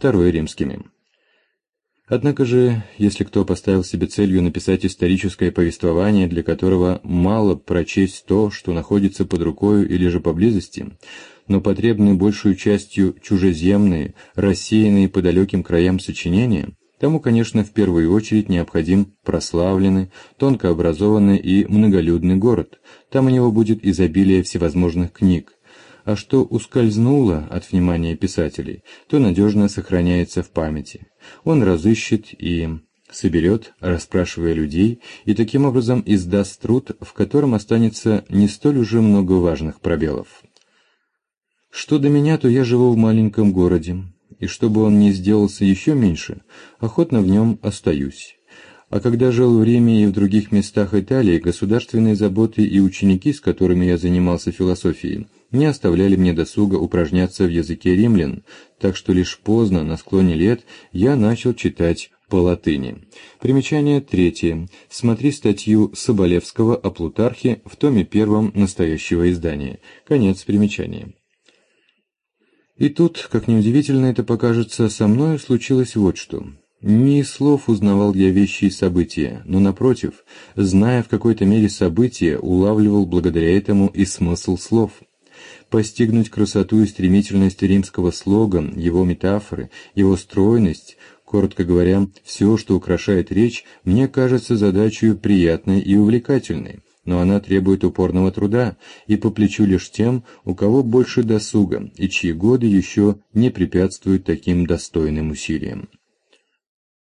II Римскими. Однако же, если кто поставил себе целью написать историческое повествование, для которого мало прочесть то, что находится под рукою или же поблизости, но потребны большую частью чужеземные, рассеянные по далеким краям сочинения, тому, конечно, в первую очередь необходим прославленный, тонко образованный и многолюдный город. Там у него будет изобилие всевозможных книг. А что ускользнуло от внимания писателей, то надежно сохраняется в памяти. Он разыщет и соберет, расспрашивая людей, и таким образом издаст труд, в котором останется не столь уже много важных пробелов. Что до меня, то я живу в маленьком городе, и чтобы он не сделался еще меньше, охотно в нем остаюсь. А когда жил в Риме и в других местах Италии, государственные заботы и ученики, с которыми я занимался философией, не оставляли мне досуга упражняться в языке римлян, так что лишь поздно, на склоне лет, я начал читать по латыни. Примечание 3. Смотри статью Соболевского о Плутархе в томе 1 настоящего издания. Конец примечания. И тут, как неудивительно это покажется, со мною случилось вот что. Не из слов узнавал я вещи и события, но, напротив, зная в какой-то мере события, улавливал благодаря этому и смысл слов. Постигнуть красоту и стремительность римского слога, его метафоры, его стройность, коротко говоря, все, что украшает речь, мне кажется задачей приятной и увлекательной, но она требует упорного труда и по плечу лишь тем, у кого больше досуга и чьи годы еще не препятствуют таким достойным усилиям.